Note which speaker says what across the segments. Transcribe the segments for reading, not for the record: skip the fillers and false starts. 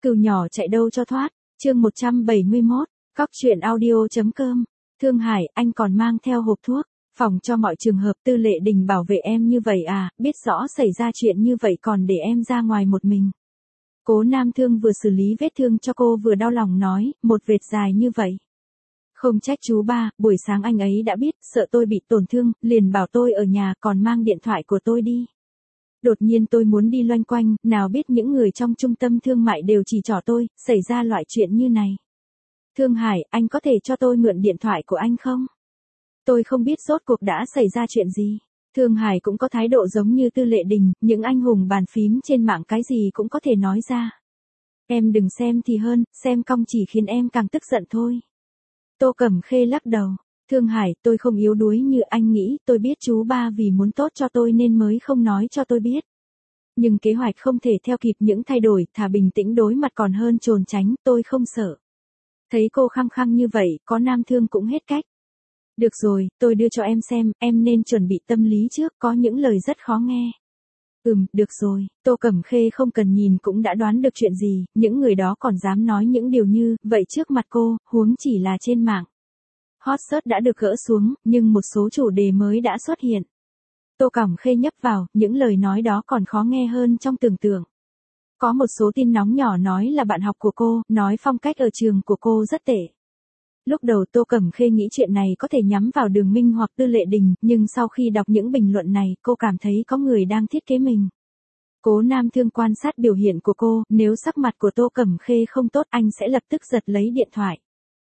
Speaker 1: Cừu nhỏ chạy đâu cho thoát, chương 171, cóc truyện audio.com. Thương Hải, anh còn mang theo hộp thuốc, phòng cho mọi trường hợp. Tư Lệ Đình bảo vệ em như vậy à, biết rõ xảy ra chuyện như vậy còn để em ra ngoài một mình. Cố Nam Thương vừa xử lý vết thương cho cô vừa đau lòng nói, một vệt dài như vậy. Không trách chú ba, buổi sáng anh ấy đã biết, sợ tôi bị tổn thương, liền bảo tôi ở nhà còn mang điện thoại của tôi đi. Đột nhiên tôi muốn đi loanh quanh, nào biết những người trong trung tâm thương mại đều chỉ trỏ tôi, xảy ra loại chuyện như này. Thương Hải, anh có thể cho tôi mượn điện thoại của anh không? Tôi không biết rốt cuộc đã xảy ra chuyện gì. Thương Hải cũng có thái độ giống như Tư Lệ Đình, những anh hùng bàn phím trên mạng cái gì cũng có thể nói ra. Em đừng xem thì hơn, xem cong chỉ khiến em càng tức giận thôi. Tô Cẩm Khê lắc đầu. Thương Hải, tôi không yếu đuối như anh nghĩ, tôi biết chú ba vì muốn tốt cho tôi nên mới không nói cho tôi biết. Nhưng kế hoạch không thể theo kịp những thay đổi, thà bình tĩnh đối mặt còn hơn trốn tránh, tôi không sợ. Thấy cô khăng khăng như vậy, có Nam Thương cũng hết cách. Được rồi, tôi đưa cho em nên chuẩn bị tâm lý trước, có những lời rất khó nghe. Được rồi, Tô Cẩm Khê không cần nhìn cũng đã đoán được chuyện gì, những người đó còn dám nói những điều như vậy trước mặt cô, huống chỉ là trên mạng. Hot search đã được gỡ xuống, nhưng một số chủ đề mới đã xuất hiện. Tô Cẩm Khê nhấp vào, những lời nói đó còn khó nghe hơn trong tưởng tượng. Có một số tin nóng nhỏ nói là bạn học của cô, nói phong cách ở trường của cô rất tệ. Lúc đầu Tô Cẩm Khê nghĩ chuyện này có thể nhắm vào Đường Minh hoặc Tư Lệ Đình, nhưng sau khi đọc những bình luận này, cô cảm thấy có người đang thiết kế mình. Cố Nam Thương quan sát biểu hiện của cô, nếu sắc mặt của Tô Cẩm Khê không tốt anh sẽ lập tức giật lấy điện thoại.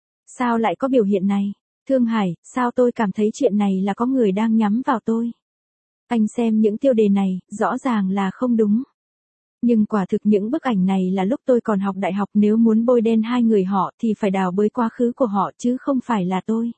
Speaker 1: Sao lại có biểu hiện này? Thương Hải, sao tôi cảm thấy chuyện này là có người đang nhắm vào tôi? Anh xem những tiêu đề này, rõ ràng là không đúng. Nhưng quả thực những bức ảnh này là lúc tôi còn học đại học, nếu muốn bôi đen hai người họ thì phải đào bới quá khứ của họ chứ không phải là tôi.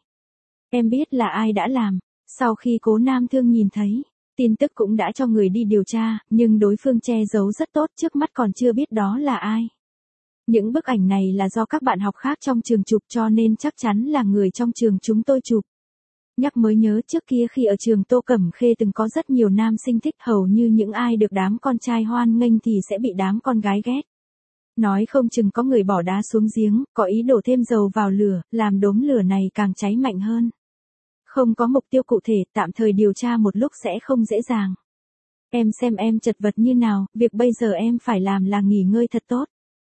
Speaker 1: Em biết là ai đã làm. Sau khi Cố Nam Thương nhìn thấy, tin tức cũng đã cho người đi điều tra, nhưng đối phương che giấu rất tốt, trước mắt còn chưa biết đó là ai. Những bức ảnh này là do các bạn học khác trong trường chụp cho nên chắc chắn là người trong trường chúng tôi chụp. Nhắc mới nhớ trước kia khi ở trường Tô Cẩm Khê từng có rất nhiều nam sinh thích, hầu như những ai được đám con trai hoan nghênh thì sẽ bị đám con gái ghét. Nói không chừng có người bỏ đá xuống giếng, có ý đổ thêm dầu vào lửa, làm đốm lửa này càng cháy mạnh hơn. Không có mục tiêu cụ thể, tạm thời điều tra một lúc sẽ không dễ dàng. Em xem em chật vật như nào, việc bây giờ em phải làm là nghỉ ngơi thật tốt.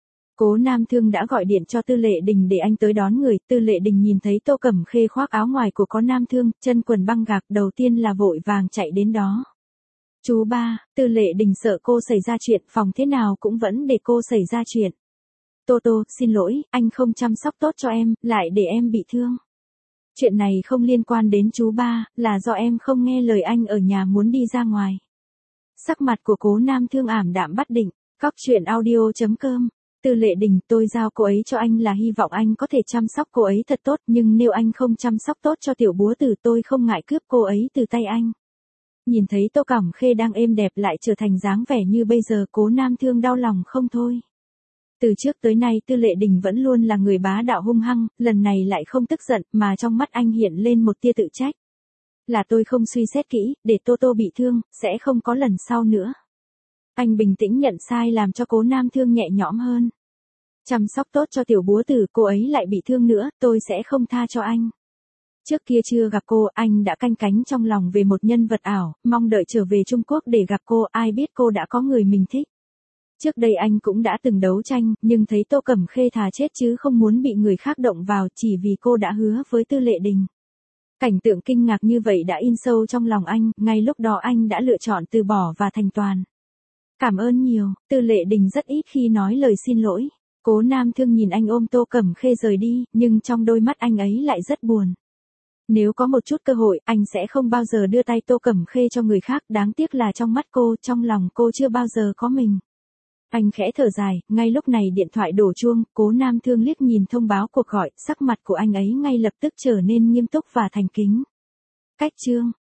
Speaker 1: Cố Nam Thương đã gọi điện cho Tư Lệ Đình để anh tới đón người. Tư Lệ Đình nhìn thấy Tô Cẩm Khê khoác áo ngoài của có Nam Thương, chân quần băng gạc, đầu tiên là vội vàng chạy đến đó. Chú ba, Tư Lệ Đình sợ cô xảy ra chuyện, phòng thế nào cũng vẫn để cô xảy ra chuyện. Tô, xin lỗi, anh không chăm sóc tốt cho em, lại để em bị thương. Chuyện này không liên quan đến chú ba, là do em không nghe lời anh ở nhà muốn đi ra ngoài. Sắc mặt của Cố Nam Thương ảm đạm bất định. Cóc truyện audio.com. Tư Lệ Đình, tôi giao cô ấy cho anh là hy vọng anh có thể chăm sóc cô ấy thật tốt, nhưng nếu anh không chăm sóc tốt cho tiểu búa tử tôi không ngại cướp cô ấy từ tay anh. Nhìn thấy Tô Cẩm Khê đang êm đẹp lại trở thành dáng vẻ như bây giờ, Cố Nam Thương đau lòng không thôi. Từ trước tới nay Tư Lệ Đình vẫn luôn là người bá đạo hung hăng, lần này lại không tức giận, mà trong mắt anh hiện lên một tia tự trách. Là tôi không suy xét kỹ, để Tô bị thương, sẽ không có lần sau nữa. Anh bình tĩnh nhận sai làm cho Cố Nam Thương nhẹ nhõm hơn. Chăm sóc tốt cho tiểu búa tử, cô ấy lại bị thương nữa, tôi sẽ không tha cho anh. Trước kia chưa gặp cô, anh đã canh cánh trong lòng về một nhân vật ảo, mong đợi trở về Trung Quốc để gặp cô, ai biết cô đã có người mình thích. Trước đây anh cũng đã từng đấu tranh, nhưng thấy Tô Cẩm Khê thà chết chứ không muốn bị người khác động vào, chỉ vì cô đã hứa với Tư Lệ Đình. Cảnh tượng kinh ngạc như vậy đã in sâu trong lòng anh, ngay lúc đó anh đã lựa chọn từ bỏ và thành toàn. Cảm ơn nhiều, Tư Lệ Đình rất ít khi nói lời xin lỗi. Cố Nam Thương nhìn anh ôm Tô Cẩm Khê rời đi, nhưng trong đôi mắt anh ấy lại rất buồn. Nếu có một chút cơ hội, anh sẽ không bao giờ đưa tay Tô Cẩm Khê cho người khác, đáng tiếc là trong mắt cô, trong lòng cô chưa bao giờ có mình. Anh khẽ thở dài, ngay lúc này điện thoại đổ chuông, Cố Nam Thương liếc nhìn thông báo cuộc gọi, sắc mặt của anh ấy ngay lập tức trở nên nghiêm túc và thành kính. Cách chương